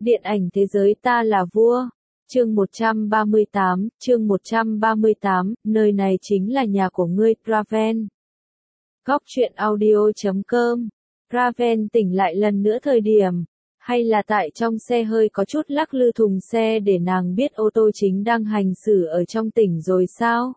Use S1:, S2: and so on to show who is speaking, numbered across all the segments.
S1: Điện ảnh thế giới ta là vua. Chương 138, nơi này chính là nhà của ngươi, Raven. Góc truyện audio.com. Raven tỉnh lại lần nữa thời điểm, hay là tại trong xe hơi có chút lắc lư thùng xe để nàng biết ô tô chính đang hành xử ở trong tỉnh rồi sao?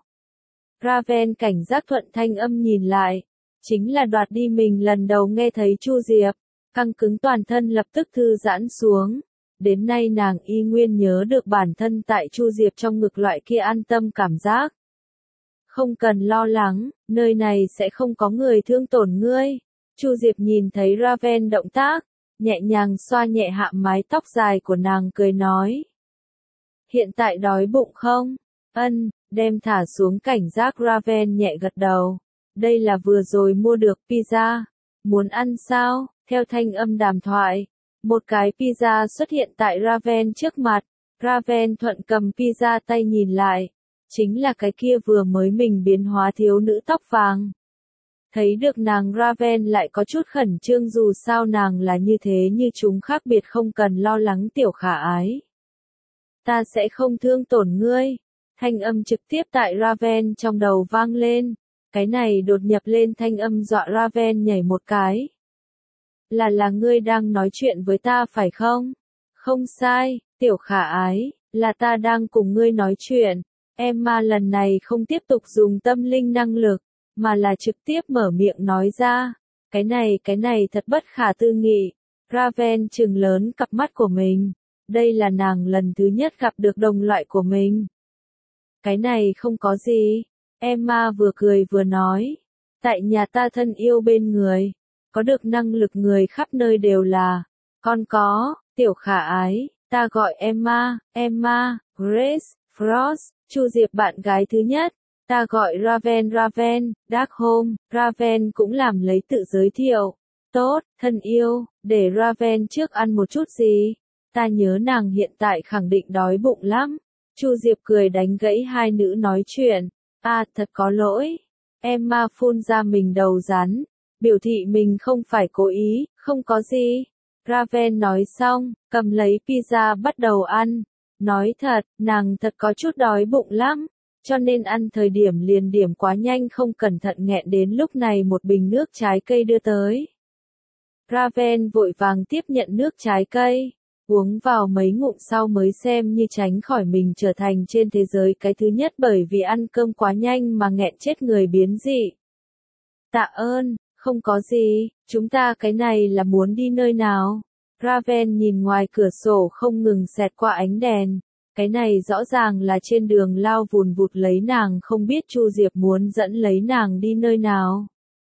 S1: Raven cảnh giác thuận thanh âm nhìn lại, chính là đoạt đi mình lần đầu nghe thấy Chu Diệp, căng cứng toàn thân lập tức thư giãn xuống. Đến nay nàng y nguyên nhớ được bản thân tại Chu Diệp trong ngực loại kia an tâm cảm giác. Không cần lo lắng, nơi này sẽ không có người thương tổn ngươi. Chu Diệp nhìn thấy Raven động tác, nhẹ nhàng xoa nhẹ hạ mái tóc dài của nàng cười nói. Hiện tại đói bụng không? Ân, đem thả xuống cảnh giác Raven nhẹ gật đầu. Đây là vừa rồi mua được pizza. Muốn ăn sao? Theo thanh âm đàm thoại. Một cái pizza xuất hiện tại Raven trước mặt. Raven thuận cầm pizza tay nhìn lại. Chính là cái kia vừa mới mình biến hóa thiếu nữ tóc vàng. Thấy được nàng Raven lại có chút khẩn trương dù sao nàng là như thế như chúng khác biệt không cần lo lắng tiểu khả ái. Ta sẽ không thương tổn ngươi. Thanh âm trực tiếp tại Raven trong đầu vang lên. Cái này đột nhập lên thanh âm dọa Raven nhảy một cái. Là ngươi đang nói chuyện với ta phải không? Không sai, tiểu khả ái, là ta đang cùng ngươi nói chuyện. Emma lần này không tiếp tục dùng tâm linh năng lực, mà là trực tiếp mở miệng nói ra. Cái này thật bất khả tư nghị. Raven trừng lớn cặp mắt của mình. Đây là nàng lần thứ nhất gặp được đồng loại của mình. Cái này không có gì. Emma vừa cười vừa nói. Tại nhà ta thân yêu bên người. Có được năng lực người khắp nơi đều là. Con có, tiểu khả ái, ta gọi Emma, Grace, Frost, Chu Diệp bạn gái thứ nhất. Ta gọi Raven, Darkholme, Raven cũng làm lấy tự giới thiệu. Tốt, thân yêu, để Raven trước ăn một chút gì. Ta nhớ nàng hiện tại khẳng định đói bụng lắm. Chu Diệp cười đánh gãy hai nữ nói chuyện. Thật có lỗi. Emma phun ra mình đầu rắn. Biểu thị mình không phải cố ý, không có gì. Raven nói xong, cầm lấy pizza bắt đầu ăn. Nói thật, nàng thật có chút đói bụng lắm. Cho nên ăn thời điểm liền điểm quá nhanh không cẩn thận nghẹn đến lúc này một bình nước trái cây đưa tới. Raven vội vàng tiếp nhận nước trái cây. Uống vào mấy ngụm sau mới xem như tránh khỏi mình trở thành trên thế giới cái thứ nhất bởi vì ăn cơm quá nhanh mà nghẹn chết người biến dị. Tạ ơn, không có gì, chúng ta cái này là muốn đi nơi nào? Raven nhìn ngoài cửa sổ không ngừng xẹt qua ánh đèn. Cái này rõ ràng là trên đường lao vùn vụt lấy nàng không biết Chu Diệp muốn dẫn lấy nàng đi nơi nào.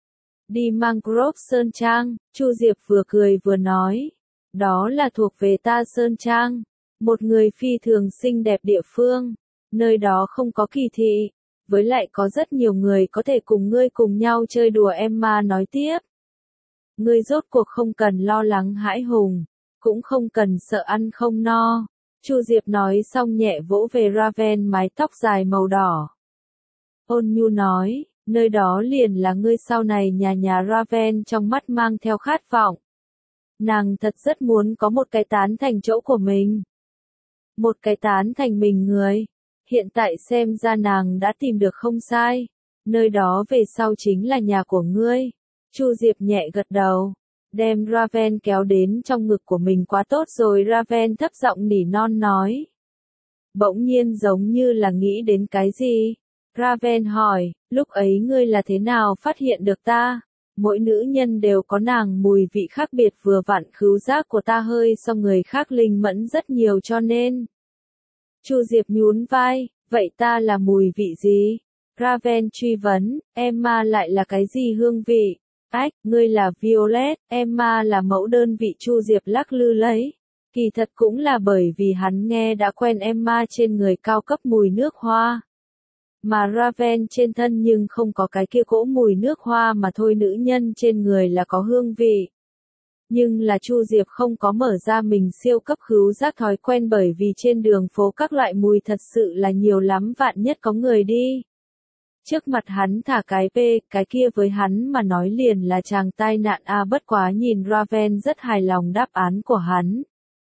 S1: Đi Mangrove Sơn Trang, Chu Diệp vừa cười vừa nói. Đó là thuộc về ta Sơn Trang, một người phi thường xinh đẹp địa phương, nơi đó không có kỳ thị, với lại có rất nhiều người có thể cùng ngươi cùng nhau chơi đùa. Emma nói tiếp. Ngươi rốt cuộc không cần lo lắng hãi hùng, cũng không cần sợ ăn không no. Chu Diệp nói xong nhẹ vỗ về Raven mái tóc dài màu đỏ. Ôn nhu nói, nơi đó liền là ngươi sau này nhà Raven trong mắt mang theo khát vọng. Nàng thật rất muốn có một cái tán thành chỗ của mình. Một cái tán thành mình người. Hiện tại xem ra nàng đã tìm được không sai. Nơi đó về sau chính là nhà của ngươi. Chu Diệp nhẹ gật đầu. Đem Raven kéo đến trong ngực của mình quá tốt rồi. Raven thấp giọng nỉ non nói. Bỗng nhiên giống như là nghĩ đến cái gì. Raven hỏi, lúc ấy ngươi là thế nào phát hiện được ta? Mỗi nữ nhân đều có nàng mùi vị khác biệt vừa vặn khứu giác của ta hơi so người khác linh mẫn rất nhiều cho nên. Chu Diệp nhún vai, vậy ta là mùi vị gì? Raven truy vấn, Emma lại là cái gì hương vị? Ngươi là Violet, Emma là mẫu đơn vị. Chu Diệp lắc lư lấy. Kỳ thật cũng là bởi vì hắn nghe đã quen Emma trên người cao cấp mùi nước hoa. Mà Raven trên thân nhưng không có cái kia cỗ mùi nước hoa mà thôi, nữ nhân trên người là có hương vị. Nhưng là Chu Diệp không có mở ra mình siêu cấp khứu giác thói quen bởi vì trên đường phố các loại mùi thật sự là nhiều lắm, vạn nhất có người đi. Trước mặt hắn thả cái kia với hắn mà nói liền là chàng tai nạn. Bất quá nhìn Raven rất hài lòng đáp án của hắn.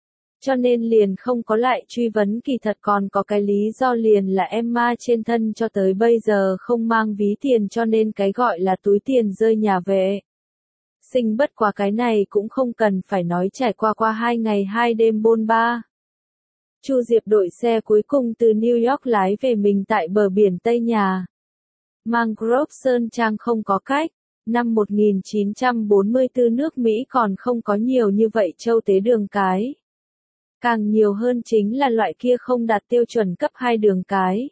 S1: cho nên liền không có lại truy vấn, kỳ thật còn có cái lý do liền là Emma trên thân cho tới bây giờ không mang ví tiền, cho nên cái gọi là túi tiền rơi nhà vệ sinh, bất quá cái này cũng không cần phải nói, trải qua 2 ngày 2 đêm bôn ba. Chu Diệp đội xe cuối cùng từ New York lái về mình tại bờ biển Tây nhà. Mangrove Sơn Trang không có cách, năm 1944 nước Mỹ còn không có nhiều như vậy châu tế đường cái. Càng nhiều hơn chính là loại kia không đạt tiêu chuẩn cấp 2 đường cái.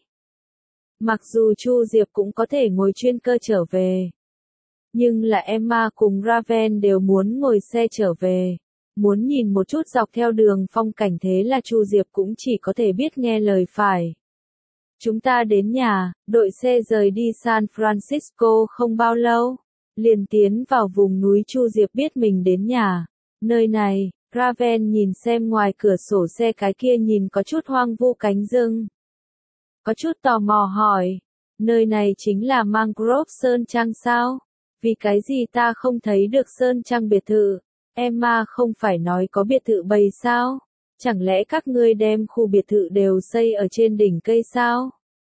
S1: Mặc dù Chu Diệp cũng có thể ngồi chuyên cơ trở về, nhưng là Emma cùng Raven đều muốn ngồi xe trở về, muốn nhìn một chút dọc theo đường phong cảnh, thế là Chu Diệp cũng chỉ có thể biết nghe lời phải. Chúng ta đến nhà, đội xe rời đi San Francisco không bao lâu, liền tiến vào vùng núi. Chu Diệp biết mình đến nhà, nơi này. Raven nhìn xem ngoài cửa sổ xe cái kia nhìn có chút hoang vu cánh rừng. Có chút tò mò hỏi, nơi này chính là Mangrove Sơn Trang sao? Vì cái gì ta không thấy được Sơn Trang biệt thự? Emma không phải nói có biệt thự bầy sao? Chẳng lẽ các ngươi đem khu biệt thự đều xây ở trên đỉnh cây sao?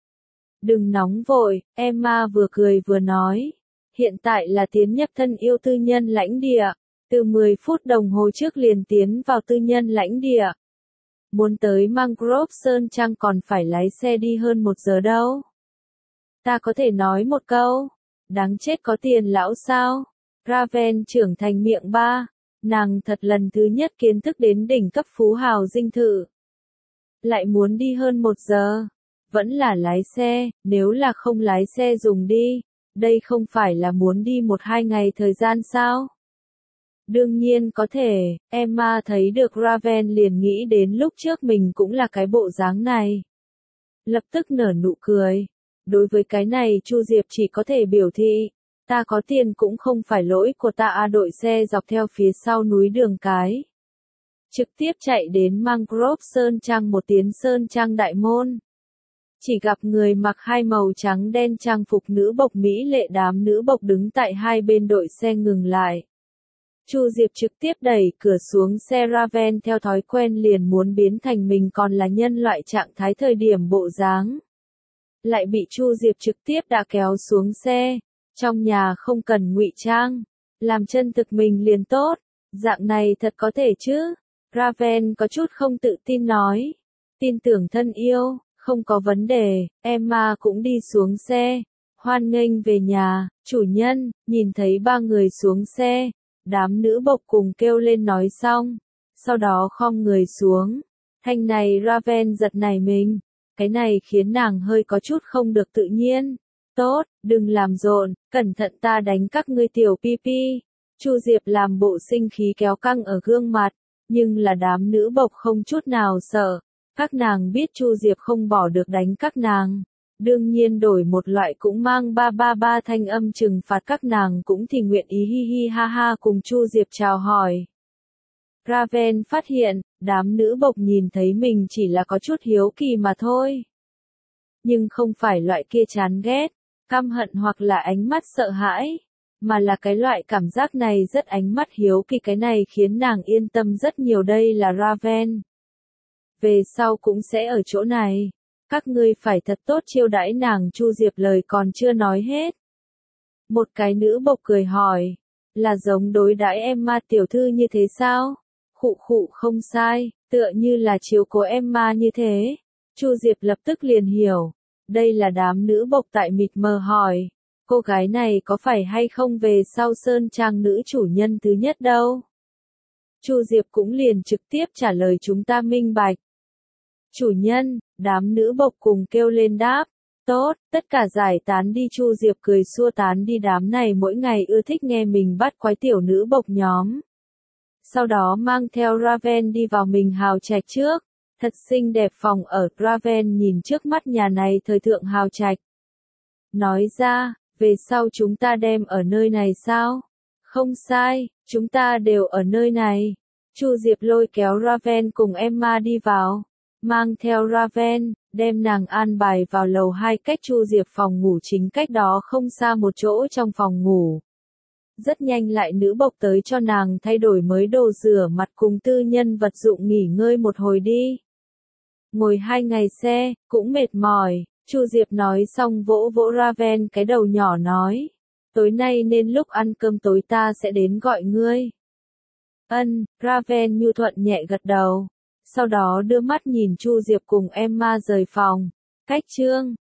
S1: Đừng nóng vội, Emma vừa cười vừa nói. Hiện tại là tiến nhập thân yêu tư nhân lãnh địa. Từ 10 phút đồng hồ trước liền tiến vào tư nhân lãnh địa. Muốn tới Mangrove Sơn Trang còn phải lái xe đi hơn 1 giờ đâu. Ta có thể nói một câu, đáng chết có tiền lão sao? Raven trưởng thành miệng ba, nàng thật lần thứ nhất kiến thức đến đỉnh cấp phú hào dinh thự. Lại muốn đi hơn 1 giờ, vẫn là lái xe, nếu là không lái xe dùng đi, đây không phải là muốn đi 1-2 ngày thời gian sao? Đương nhiên có thể, Emma thấy được Raven liền nghĩ đến lúc trước mình cũng là cái bộ dáng này. Lập tức nở nụ cười. Đối với cái này Chu Diệp chỉ có thể biểu thị, ta có tiền cũng không phải lỗi của ta. Đội xe dọc theo phía sau núi đường cái, trực tiếp chạy đến Mangrove Sơn Trang. Một tiến Sơn Trang đại môn, chỉ gặp người mặc 2 màu trắng đen trang phục nữ bộc mỹ lệ, đám nữ bộc đứng tại hai bên đội xe ngừng lại. Chu Diệp trực tiếp đẩy cửa xuống xe. Raven theo thói quen liền muốn biến thành mình còn là nhân loại trạng thái thời điểm bộ dáng. Lại bị Chu Diệp trực tiếp đã kéo xuống xe. Trong nhà không cần ngụy trang, làm chân thực mình liền tốt. Dạng này thật có thể chứ? Raven có chút không tự tin nói. Tin tưởng thân yêu, không có vấn đề. Emma cũng đi xuống xe. Hoan nghênh về nhà, chủ nhân. Nhìn thấy 3 người xuống xe, đám nữ bộc cùng kêu lên nói xong, sau đó khom người xuống. Thanh này Raven giật nảy mình, cái này khiến nàng hơi có chút không được tự nhiên. Tốt, đừng làm rộn, cẩn thận ta đánh các ngươi tiểu pi. Chu Diệp làm bộ sinh khí kéo căng ở gương mặt, nhưng là đám nữ bộc không chút nào sợ. Các nàng biết Chu Diệp không bỏ được đánh các nàng. Đương nhiên đổi một loại cũng mang ba thanh âm trừng phạt các nàng cũng thì nguyện ý hi hi ha ha cùng Chu Diệp chào hỏi. Raven phát hiện, đám nữ bộc nhìn thấy mình chỉ là có chút hiếu kỳ mà thôi. Nhưng không phải loại kia chán ghét, căm hận hoặc là ánh mắt sợ hãi, mà là cái loại cảm giác này rất ánh mắt hiếu kỳ, cái này khiến nàng yên tâm rất nhiều. Đây là Raven. Về sau cũng sẽ ở chỗ này. Các ngươi phải thật tốt chiêu đãi nàng. Chu Diệp lời còn chưa nói hết, một cái nữ bộc cười hỏi, là giống đối đãi Emma tiểu thư như thế sao? Khụ không sai, tựa như là chiếu cố Emma như thế. Chu Diệp lập tức liền hiểu, đây là đám nữ bộc tại mịt mờ hỏi, cô gái này có phải hay không về sau Sơn Trang nữ chủ nhân thứ nhất đâu? Chu Diệp cũng liền trực tiếp trả lời, chúng ta minh bạch. Chủ nhân, đám nữ bộc cùng kêu lên đáp. Tốt, tất cả giải tán đi. Chu Diệp cười xua tán đi đám này mỗi ngày ưa thích nghe mình bắt quái tiểu nữ bộc nhóm. Sau đó mang theo Raven đi vào mình hào trạch trước. Thật xinh đẹp phòng ở. Raven nhìn trước mắt nhà này thời thượng hào trạch, nói ra, về sau chúng ta đem ở nơi này sao? Không sai, chúng ta đều ở nơi này. Chu Diệp lôi kéo Raven cùng Emma đi vào, mang theo Raven, đem nàng an bài vào lầu 2 cách Chu Diệp phòng ngủ chính cách đó không xa một chỗ trong phòng ngủ. Rất nhanh lại nữ bộc tới cho nàng thay đổi mới đồ rửa mặt cùng tư nhân vật dụng nghỉ ngơi một hồi đi. Ngồi 2 ngày xe, cũng mệt mỏi, Chu Diệp nói xong vỗ vỗ Raven cái đầu nhỏ nói. Tối nay nên lúc ăn cơm tối ta sẽ đến gọi ngươi. Ân, Raven nhu thuận nhẹ gật đầu. Sau đó đưa mắt nhìn Chu Diệp cùng Emma rời phòng. Cách chương